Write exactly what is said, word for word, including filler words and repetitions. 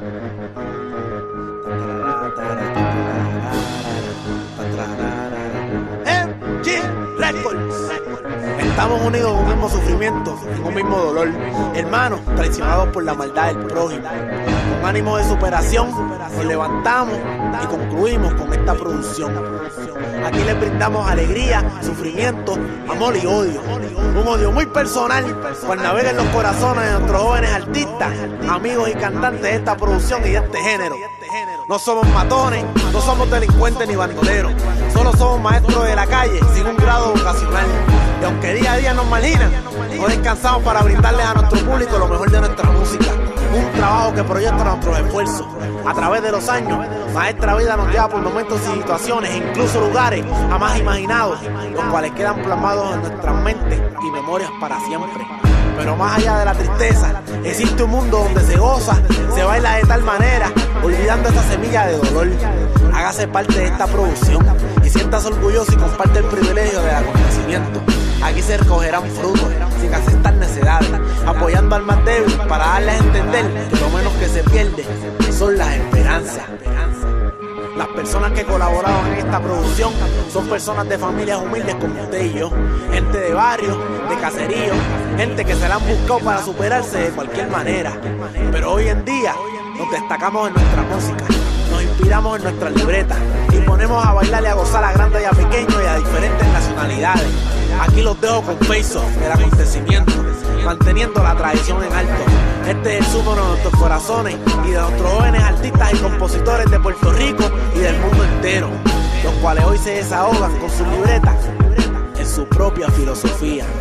M G Records. Estamos unidos en un mismo sufrimiento, en un mismo dolor. Hermanos, traicionados por la maldad del prójimo. Con ánimo de superación, nos levantamos y concluimos con esta producción. Aquí les brindamos alegría, sufrimiento, amor y odio. Un odio muy personal, cual navega en los corazones de nuestros jóvenes artistas, amigos y cantantes de esta producción y de este género. No somos matones, no somos delincuentes ni bandoleros. Solo somos maestros de la calle, sin un grado vocacional. Y aunque día a día nos marginan, no descansamos para brindarles a nuestro público lo mejor de nuestra música. Un trabajo que proyecta nuestros esfuerzos. A través de los años, Maestra Vida nos lleva por momentos y situaciones, incluso lugares jamás imaginados, los cuales quedan plasmados en nuestras mentes y memorias para siempre. Pero más allá de la tristeza, existe un mundo donde se goza, se baila de tal manera, olvidando esa semilla de dolor. Hágase parte de esta producción y siéntase orgulloso y comparte el privilegio del acontecimiento. Aquí se recogerán frutos, sin aceptar necedades, apoyando al más débil para darles a entender que lo menos que se pierde son las esperanzas. Las personas que colaboraron en esta producción son personas de familias humildes como usted y yo, gente de barrio, de caserío, gente que se la han buscado para superarse de cualquier manera. Pero hoy en día nos destacamos en nuestra música, nos inspiramos en nuestras libretas y ponemos a bailar y a gozar a grandes y a pequeños y a diferentes nacionalidades. Aquí los dejo con peso del acontecimiento, manteniendo la tradición en alto. Este es el sumo de nuestros corazones y de nuestros jóvenes artistas y compositores de Puerto Rico y del mundo entero, los cuales hoy se desahogan con sus libretas en su propia filosofía.